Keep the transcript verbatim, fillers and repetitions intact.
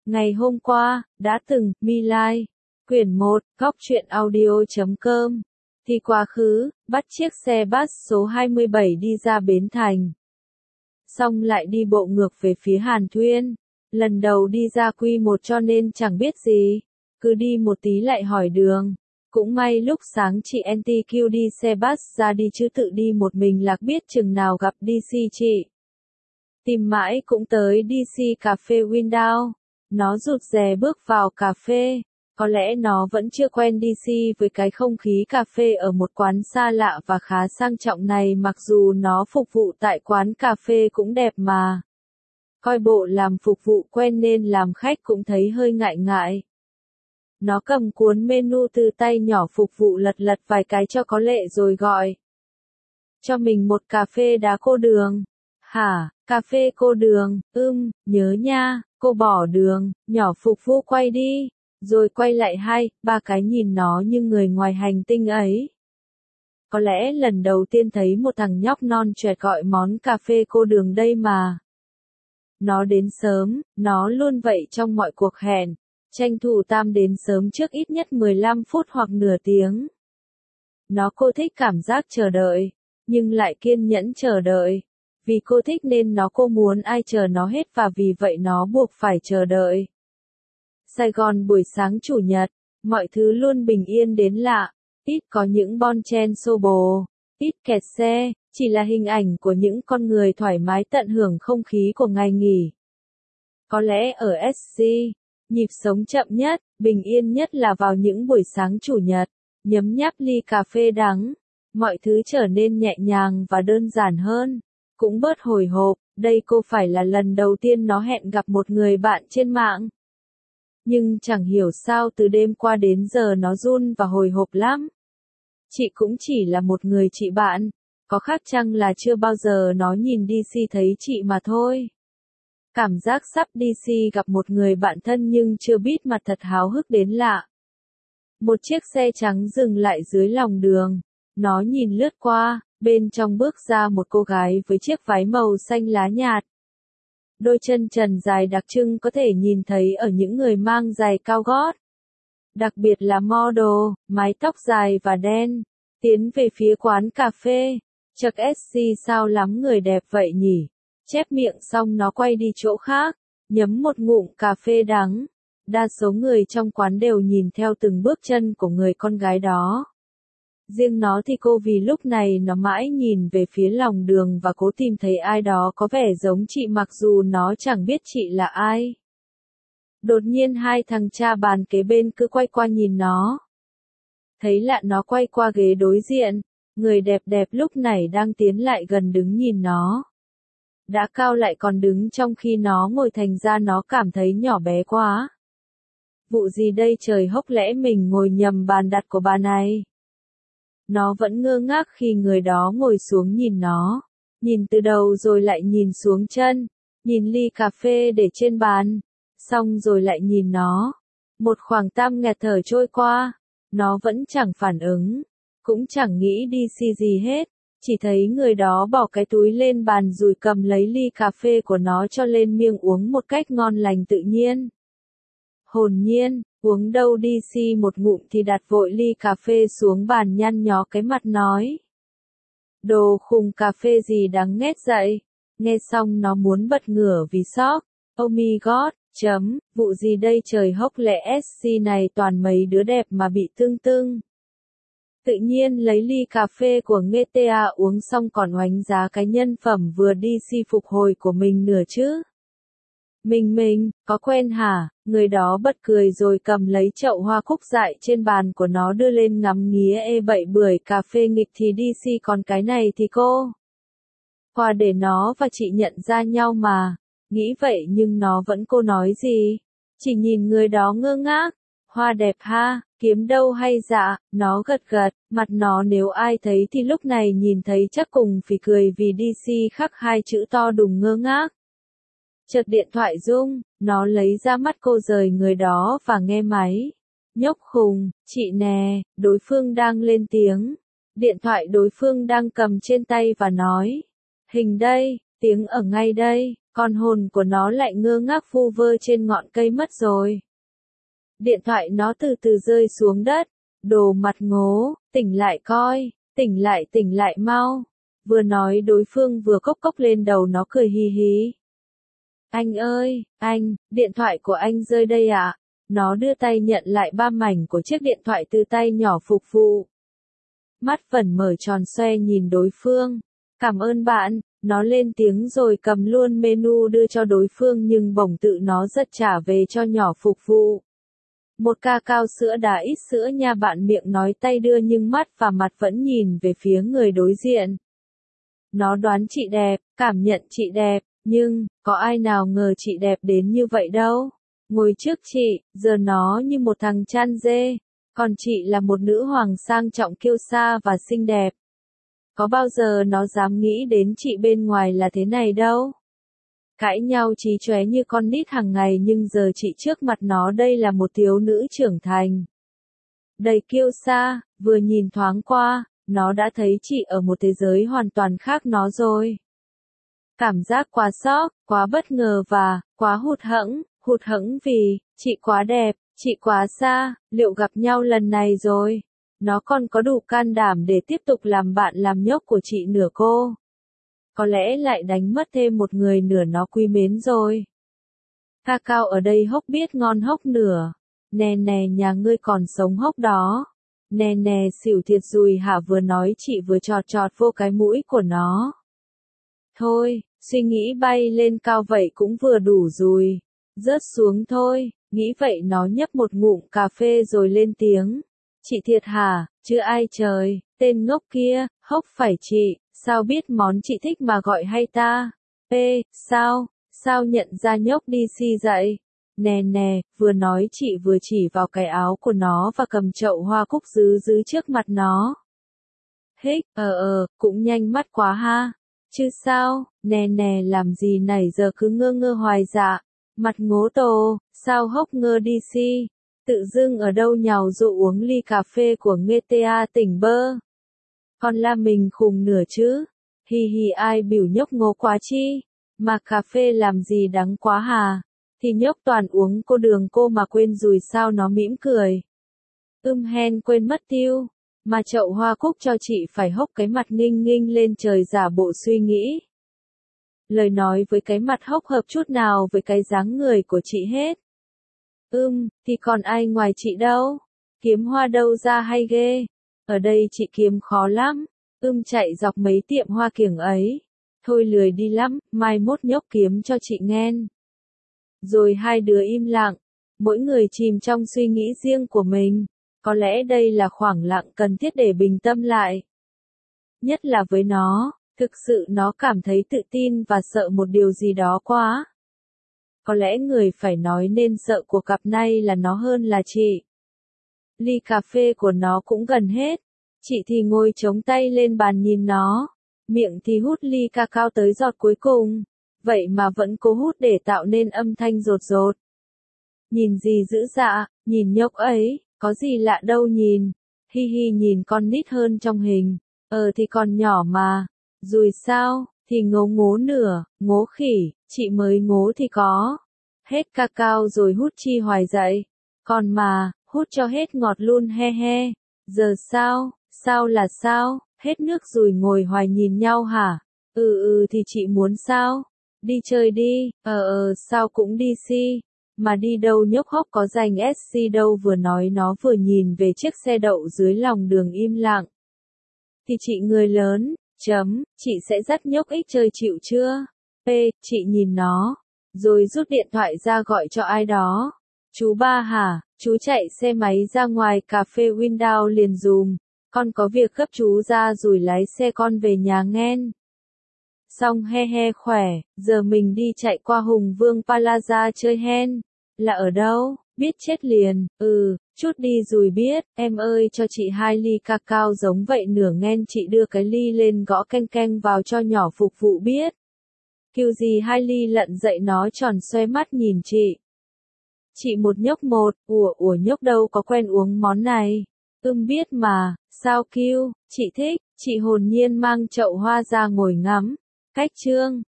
Ngày hôm qua, đã từng, My Lai, quyển một, góc truyện audio chấm com. Thì quá khứ, bắt chiếc xe bus số hai mươi bảy đi ra Bến Thành. Xong lại đi bộ ngược về phía Hàn Thuyên. Lần đầu đi ra quy một cho nên chẳng biết gì. Cứ đi một tí lại hỏi đường. Cũng may lúc sáng chị en tê quy đi xe bus ra đi chứ tự đi một mình lạc biết chừng nào gặp đê xê chị. Tìm mãi cũng tới đê xê cà phê Window. Nó rụt rè bước vào cà phê. Có lẽ nó vẫn chưa quen đê xê với cái không khí cà phê ở một quán xa lạ và khá sang trọng này mặc dù nó phục vụ tại quán cà phê cũng đẹp mà. Coi bộ làm phục vụ quen nên làm khách cũng thấy hơi ngại ngại. Nó cầm cuốn menu từ tay nhỏ phục vụ lật lật vài cái cho có lệ rồi gọi. Cho mình một cà phê đá cô đường. Hả, cà phê cô đường, ưm, nhớ nha, cô bỏ đường, nhỏ phục vụ quay đi. Rồi quay lại hai, ba cái nhìn nó như người ngoài hành tinh ấy. Có lẽ lần đầu tiên thấy một thằng nhóc non choẹt gọi món cà phê cô đường đây mà. Nó đến sớm, nó luôn vậy trong mọi cuộc hẹn. Tranh thủ tam đến sớm trước ít nhất mười lăm phút hoặc nửa tiếng. Nó cô thích cảm giác chờ đợi, nhưng lại kiên nhẫn chờ đợi. Vì cô thích nên nó cô muốn ai chờ nó hết và vì vậy nó buộc phải chờ đợi. Sài Gòn buổi sáng chủ nhật, mọi thứ luôn bình yên đến lạ, ít có những bon chen xô bồ, ít kẹt xe, chỉ là hình ảnh của những con người thoải mái tận hưởng không khí của ngày nghỉ. Có lẽ ở ét giê, nhịp sống chậm nhất, bình yên nhất là vào những buổi sáng chủ nhật, nhấm nháp ly cà phê đắng, mọi thứ trở nên nhẹ nhàng và đơn giản hơn, cũng bớt hồi hộp, đây cô phải là lần đầu tiên nó hẹn gặp một người bạn trên mạng. Nhưng chẳng hiểu sao từ đêm qua đến giờ nó run và hồi hộp lắm. Chị cũng chỉ là một người chị bạn, có khác chăng là chưa bao giờ nó nhìn đê xê thấy chị mà thôi. Cảm giác sắp đê xê gặp một người bạn thân nhưng chưa biết mặt thật háo hức đến lạ. Một chiếc xe trắng dừng lại dưới lòng đường, nó nhìn lướt qua, bên trong bước ra một cô gái với chiếc váy màu xanh lá nhạt. Đôi chân trần dài đặc trưng có thể nhìn thấy ở những người mang giày cao gót. Đặc biệt là model, mái tóc dài và đen, tiến về phía quán cà phê. Chật ét giê sao lắm người đẹp vậy nhỉ? Chép miệng xong nó quay đi chỗ khác, nhấm một ngụm cà phê đắng. Đa số người trong quán đều nhìn theo từng bước chân của người con gái đó. Riêng nó thì cô vì lúc này nó mãi nhìn về phía lòng đường và cố tìm thấy ai đó có vẻ giống chị mặc dù nó chẳng biết chị là ai. Đột nhiên hai thằng cha bàn kế bên cứ quay qua nhìn nó. Thấy lạ nó quay qua ghế đối diện, người đẹp đẹp lúc này đang tiến lại gần đứng nhìn nó. Đã cao lại còn đứng trong khi nó ngồi thành ra nó cảm thấy nhỏ bé quá. Vụ gì đây trời hốc lẽ mình ngồi nhầm bàn đặt của bà này. Nó vẫn ngơ ngác khi người đó ngồi xuống nhìn nó, nhìn từ đầu rồi lại nhìn xuống chân, nhìn ly cà phê để trên bàn, xong rồi lại nhìn nó. Một khoảng tam nghẹt thở trôi qua, nó vẫn chẳng phản ứng, cũng chẳng nghĩ đê xê gì hết, chỉ thấy người đó bỏ cái túi lên bàn rồi cầm lấy ly cà phê của nó cho lên miệng uống một cách ngon lành tự nhiên. Hồn nhiên, uống đâu đê xê một ngụm thì đặt vội ly cà phê xuống bàn nhăn nhó cái mặt nói. Đồ khùng cà phê gì đáng ghét vậy? Nghe xong nó muốn bật ngửa vì sốc. Oh my god, chấm, vụ gì đây trời hốc lẹ ét giê này toàn mấy đứa đẹp mà bị tương tương. Tự nhiên lấy ly cà phê của giê tê a uống xong còn oánh giá cái nhân phẩm vừa đê xê phục hồi của mình nữa chứ. Mình mình, có quen hả? Người đó bật cười rồi cầm lấy chậu hoa cúc dại trên bàn của nó đưa lên ngắm nghía ê bậy bưởi cà phê nghịch thì đê xê còn cái này thì cô. Qua để nó và chị nhận ra nhau mà. Nghĩ vậy nhưng nó vẫn cô nói gì? Chỉ nhìn người đó ngơ ngác. Hoa đẹp ha, kiếm đâu hay dạ, nó gật gật, mặt nó nếu ai thấy thì lúc này nhìn thấy chắc cùng phì cười vì đê xê khắc hai chữ to đùng ngơ ngác. Chợt điện thoại rung, nó lấy ra mắt cô rời người đó và nghe máy. Nhóc khùng, chị nè, đối phương đang lên tiếng. Điện thoại đối phương đang cầm trên tay và nói. Hình đây, Tiếng ở ngay đây, con hồn của nó lại ngơ ngác vu vơ trên ngọn cây mất rồi. Điện thoại nó từ từ rơi xuống đất. Đồ mặt ngố, tỉnh lại coi, tỉnh lại tỉnh lại mau. Vừa nói đối phương vừa cốc cốc lên đầu nó cười hì hí. Anh ơi, anh, điện thoại của anh rơi đây ạ. À? Nó đưa tay nhận lại ba mảnh của chiếc điện thoại từ tay nhỏ phục vụ. Mắt vẫn mở tròn xoe nhìn đối phương. Cảm ơn bạn, nó lên tiếng rồi cầm luôn menu đưa cho đối phương nhưng bỗng tự nó giật trả về cho nhỏ phục vụ. Một ca cao sữa đá ít sữa nha bạn, miệng nói tay đưa nhưng mắt và mặt vẫn nhìn về phía người đối diện. Nó đoán chị đẹp, cảm nhận chị đẹp, nhưng, có ai nào ngờ chị đẹp đến như vậy đâu. Ngồi trước chị, giờ nó như một thằng chan dê, còn chị là một nữ hoàng sang trọng kiêu sa và xinh đẹp. Có bao giờ nó dám nghĩ đến chị bên ngoài là thế này đâu. Cãi nhau chí chóe như con nít hàng ngày nhưng giờ chị trước mặt nó đây là một thiếu nữ trưởng thành. Đầy kiêu sa, vừa nhìn thoáng qua, nó đã thấy chị ở một thế giới hoàn toàn khác nó rồi. Cảm giác quá sốc, quá bất ngờ và, quá hụt hẫng, hụt hẫng vì, chị quá đẹp, chị quá xa, liệu gặp nhau lần này rồi. Nó còn có đủ can đảm để tiếp tục làm bạn làm nhóc của chị nửa cô. Có lẽ lại đánh mất thêm một người nửa nó quý mến rồi. Cacao ở đây hốc biết ngon hốc nửa. Nè nè nhà ngươi còn sống hốc đó. Nè nè xỉu thiệt rùi hả, vừa nói chị vừa chọt chọt vô cái mũi của nó. Thôi, suy nghĩ bay lên cao vậy cũng vừa đủ rồi. Rớt xuống thôi, nghĩ vậy nó nhấp một ngụm cà phê rồi lên tiếng. Chị thiệt hả, chứ ai trời, tên ngốc kia, hốc phải chị, sao biết món chị thích mà gọi hay ta? Ê, sao, sao nhận ra nhóc đi si dậy? Nè nè, vừa nói chị vừa chỉ vào cái áo của nó và cầm chậu hoa cúc dứ dứ trước mặt nó. Hích, ờ ờ, cũng nhanh mắt quá ha. Chứ sao, nè nè làm gì nãy giờ cứ ngơ ngơ hoài dạ. Mặt ngố tổ, sao hốc ngơ đi si? Tự dưng ở đâu nhào dụ uống ly cà phê của ngê tê a tỉnh bơ. Còn là mình khùng nửa chứ. Hi hi ai biểu nhóc ngố quá chi. Mà cà phê làm gì đắng quá hà. Thì nhóc toàn uống cô đường cô mà quên rồi sao, nó mỉm cười. Ưm hen quên mất tiêu. Mà chậu hoa cúc cho chị phải hốc cái mặt nghinh nghinh lên trời giả bộ suy nghĩ. Lời nói với cái mặt hốc hợp chút nào với cái dáng người của chị hết. Ưm, thì còn ai ngoài chị đâu? Kiếm hoa đâu ra hay ghê? Ở đây chị kiếm khó lắm. Ưm chạy dọc mấy tiệm hoa kiểng ấy. Thôi lười đi lắm, mai mốt nhóc kiếm cho chị nghen. Rồi hai đứa im lặng. Mỗi người chìm trong suy nghĩ riêng của mình. Có lẽ đây là khoảng lặng cần thiết để bình tâm lại. Nhất là với nó, thực sự nó cảm thấy tự tin và sợ một điều gì đó quá. Có lẽ người phải nói nên sợ của cặp này là nó hơn là chị. Ly cà phê của nó cũng gần hết. Chị thì ngồi chống tay lên bàn nhìn nó. Miệng thì hút ly cacao tới giọt cuối cùng. Vậy mà vẫn cố hút để tạo nên âm thanh rột rột. Nhìn gì dữ dạ, nhìn nhóc ấy, có gì lạ đâu nhìn. Hi hi nhìn con nít hơn trong hình. Ờ thì còn nhỏ mà. Rồi sao, thì ngố ngố nửa, ngố khỉ, chị mới ngố thì có. Hết cacao rồi hút chi hoài dậy. Còn mà, hút cho hết ngọt luôn he he. Giờ sao, sao là sao, hết nước rồi ngồi hoài nhìn nhau hả? Ừ ừ thì chị muốn sao? Đi chơi đi, ờ ờ sao cũng đi si. Mà đi đâu nhóc hốc có dành ét xê đâu, vừa nói nó vừa nhìn về chiếc xe đậu dưới lòng đường im lặng. Thì chị người lớn, chấm, chị sẽ dắt nhóc ích chơi chịu chưa? P, chị nhìn nó, rồi rút điện thoại ra gọi cho ai đó. Chú ba hả, chú chạy xe máy ra ngoài cà phê Window liền dùm, con có việc gấp chú ra rồi lái xe con về nhà nghen. Xong he he khỏe, giờ mình đi chạy qua Hùng Vương Plaza chơi hen. Là ở đâu, biết chết liền, ừ, chút đi rồi biết, em ơi cho chị hai ly cacao giống vậy nửa nghen, chị đưa cái ly lên gõ keng keng vào cho nhỏ phục vụ biết. Kiểu gì hai ly lận dậy nó tròn xoe mắt nhìn chị. Chị một nhóc một, ủa ủa nhóc đâu có quen uống món này. Ưm biết mà, sao kêu, chị thích, chị hồn nhiên mang chậu hoa ra ngồi ngắm. Cách chương.